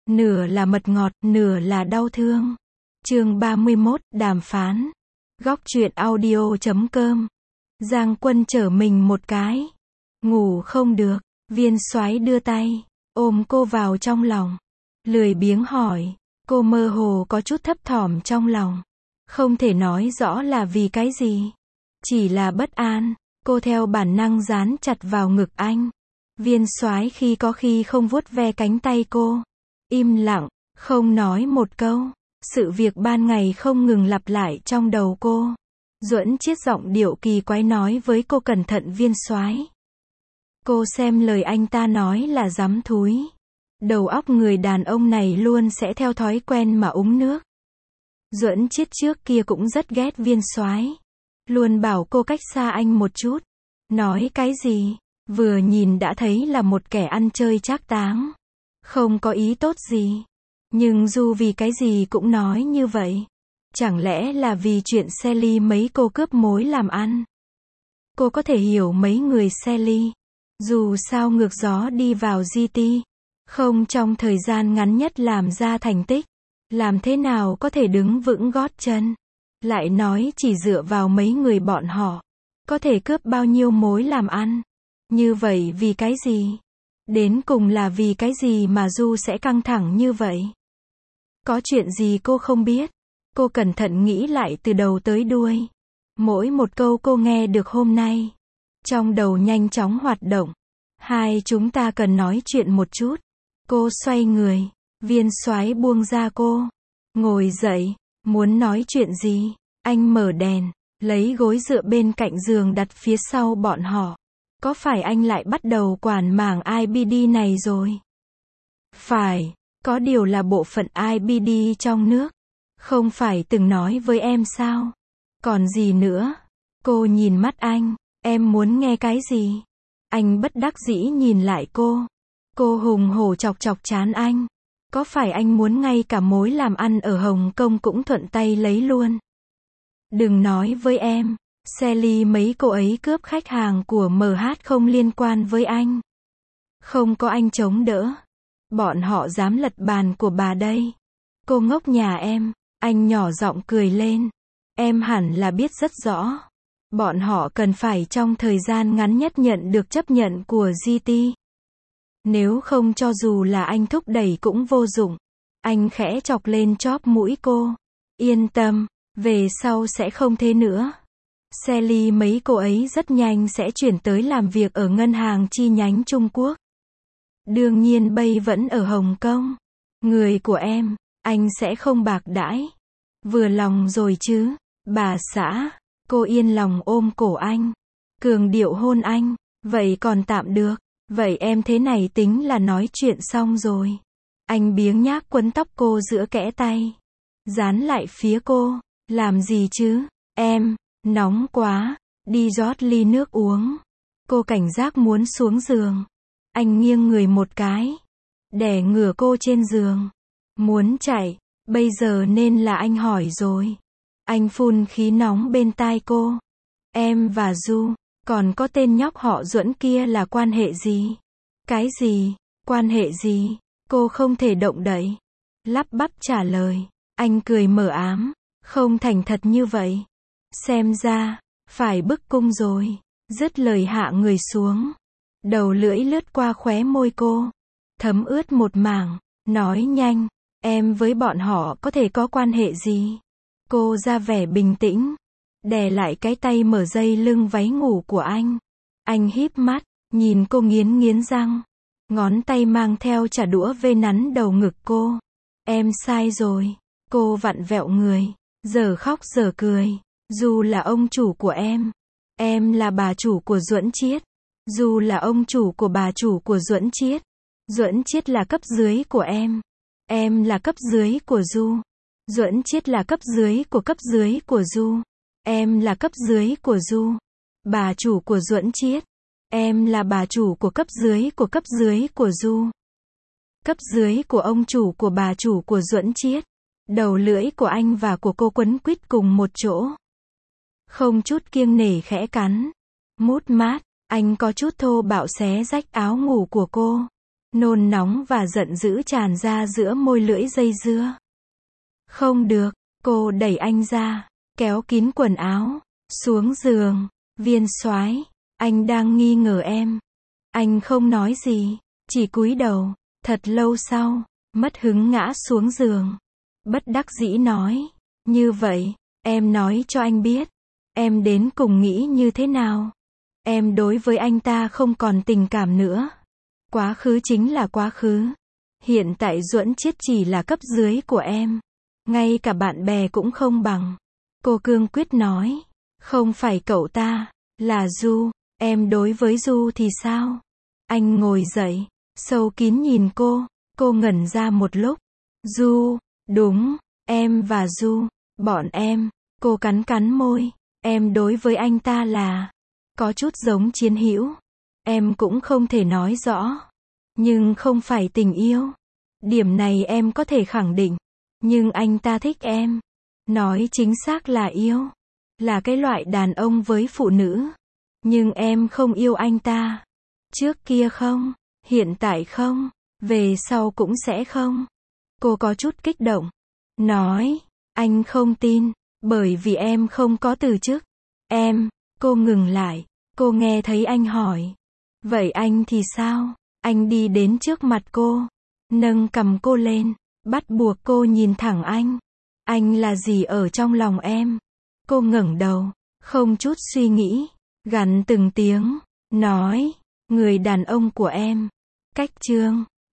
nửa là mật ngọt, nửa là đau thương. Chương 31, đàm phán. Góc truyện audio.com. Giang Quân trở mình một cái. Ngủ không được, Viên Soái đưa tay, ôm cô vào trong lòng. Lười biếng hỏi, cô mơ hồ có chút thấp thỏm trong lòng. Không thể nói rõ là vì cái gì. Chỉ là bất an, cô theo bản năng dán chặt vào ngực anh. Viên Soái khi có khi không vuốt ve cánh tay cô. Im lặng, không nói một câu. Sự việc ban ngày không ngừng lặp lại trong đầu cô. Duẫn Chiết giọng điệu kỳ quái nói với cô cẩn thận Viên Soái. Cô xem lời anh ta nói là dám thúi. Đầu óc người đàn ông này luôn sẽ theo thói quen mà uống nước. Duẫn Chiết trước kia cũng rất ghét Viên Soái. Luôn bảo cô cách xa anh một chút. Nói cái gì, vừa nhìn đã thấy là một kẻ ăn chơi trác táng. Không có ý tốt gì. Nhưng dù vì cái gì cũng nói như vậy. Chẳng lẽ là vì chuyện xe ly mấy cô cướp mối làm ăn? Cô có thể hiểu mấy người xe ly. Dù sao ngược gió đi vào GT. Không trong thời gian ngắn nhất làm ra thành tích. Làm thế nào có thể đứng vững gót chân? Lại nói chỉ dựa vào mấy người bọn họ. Có thể cướp bao nhiêu mối làm ăn? Như vậy vì cái gì? Đến cùng là vì cái gì mà Du sẽ căng thẳng như vậy? Có chuyện gì cô không biết? Cô cẩn thận nghĩ lại từ đầu tới đuôi. Mỗi một câu cô nghe được hôm nay. Trong đầu nhanh chóng hoạt động. Hai chúng ta cần nói chuyện một chút. Cô xoay người. Viên Soái buông ra cô. Ngồi dậy. Muốn nói chuyện gì? Anh mở đèn. Lấy gối dựa bên cạnh giường đặt phía sau bọn họ. Có phải anh lại bắt đầu quản mảng IBD này rồi? Phải. Có điều là bộ phận IBD trong nước. Không phải từng nói với em sao? Còn gì nữa? Cô nhìn mắt anh. Em muốn nghe cái gì? Anh bất đắc dĩ nhìn lại cô. Cô hùng hổ chọc chọc trán anh. Có phải anh muốn ngay cả mối làm ăn ở Hồng Kông cũng thuận tay lấy luôn? Đừng nói với em. Sally mấy cô ấy cướp khách hàng của MH không liên quan với anh. Không có anh chống đỡ. Bọn họ dám lật bàn của bà đây. Cô ngốc nhà em. Anh nhỏ giọng cười lên. Em hẳn là biết rất rõ. Bọn họ cần phải trong thời gian ngắn nhất nhận được chấp nhận của GT. Nếu không cho dù là anh thúc đẩy cũng vô dụng. Anh khẽ chọc lên chóp mũi cô. Yên tâm, về sau sẽ không thế nữa. Sally mấy cô ấy rất nhanh sẽ chuyển tới làm việc ở ngân hàng chi nhánh Trung Quốc. Đương nhiên Bay vẫn ở Hồng Kông. Người của em, anh sẽ không bạc đãi. Vừa lòng rồi chứ, bà xã. Cô yên lòng ôm cổ anh. Cường điệu hôn anh. Vậy còn tạm được. Vậy em thế này tính là nói chuyện xong rồi. Anh biếng nhác quấn tóc cô giữa kẽ tay. Dán lại phía cô. Làm gì chứ? Em, nóng quá. Đi rót ly nước uống. Cô cảnh giác muốn xuống giường. Anh nghiêng người một cái. Đè ngửa cô trên giường. Muốn chạy. Bây giờ nên là anh hỏi rồi. Anh phun khí nóng bên tai cô. Em và Du, còn có tên nhóc họ Duẫn kia là quan hệ gì? Cái gì? Quan hệ gì? Cô không thể động đậy. Lắp bắp trả lời. Anh cười mờ ám. Không thành thật như vậy. Xem ra, phải bức cung rồi. Dứt lời hạ người xuống. Đầu lưỡi lướt qua khóe môi cô. Thấm ướt một mảng. Nói nhanh. Em với bọn họ có thể có quan hệ gì? Cô ra vẻ bình tĩnh. Đè lại cái tay mở dây lưng váy ngủ của anh. Anh híp mắt. Nhìn cô nghiến nghiến răng. Ngón tay mang theo chả đũa vê nắn đầu ngực cô. Em sai rồi. Cô vặn vẹo người. Giờ khóc giờ cười. Du là ông chủ của em. Em là bà chủ của Duẫn Chiết. Du là ông chủ của bà chủ của Duẫn Chiết. Duẫn Chiết là cấp dưới của em. Em là cấp dưới của Du. Duẫn Chiết là cấp dưới của Du. Em là cấp dưới của Du. Bà chủ của Duẫn Chiết. Em là bà chủ của cấp dưới của Du. Cấp dưới của ông chủ của bà chủ của Duẫn Chiết. Đầu lưỡi của anh và của cô quấn quýt cùng một chỗ. Không chút kiêng nể khẽ cắn. Mút mát, anh có chút thô bạo xé rách áo ngủ của cô. Nôn nóng và giận dữ tràn ra giữa môi lưỡi dây dưa. Không được, cô đẩy anh ra, kéo kín quần áo, xuống giường. Viên soái, anh đang nghi ngờ em. Anh không nói gì, chỉ cúi đầu. Thật lâu sau, mất hứng ngã xuống giường. Bất đắc dĩ nói, như vậy, em nói cho anh biết, em đến cùng nghĩ như thế nào. Em đối với anh ta không còn tình cảm nữa. Quá khứ chính là quá khứ. Hiện tại Duẫn Chiết chỉ là cấp dưới của em. Ngay cả bạn bè cũng không bằng. Cô cương quyết nói, không phải cậu ta, là Du. Em đối với Du thì sao? Anh ngồi dậy, sâu kín nhìn cô ngẩn ra một lúc. Du, đúng, em và Du, bọn em. Cô cắn cắn môi, em đối với anh ta là, có chút giống chiến hữu. Em cũng không thể nói rõ, nhưng không phải tình yêu. Điểm này em có thể khẳng định. Nhưng anh ta thích em. Nói chính xác là yêu. Là cái loại đàn ông với phụ nữ. Nhưng em không yêu anh ta. Trước kia không, hiện tại không, về sau cũng sẽ không. Cô có chút kích động. Nói, anh không tin, bởi vì em không có từ chức. Cô ngừng lại, cô nghe thấy anh hỏi. Vậy anh thì sao? Anh đi đến trước mặt cô, nâng cằm cô lên, bắt buộc cô nhìn thẳng anh. Anh là gì ở trong lòng em? Cô ngẩng đầu, không chút suy nghĩ, gằn từng tiếng, nói, người đàn ông của em. Cách Chương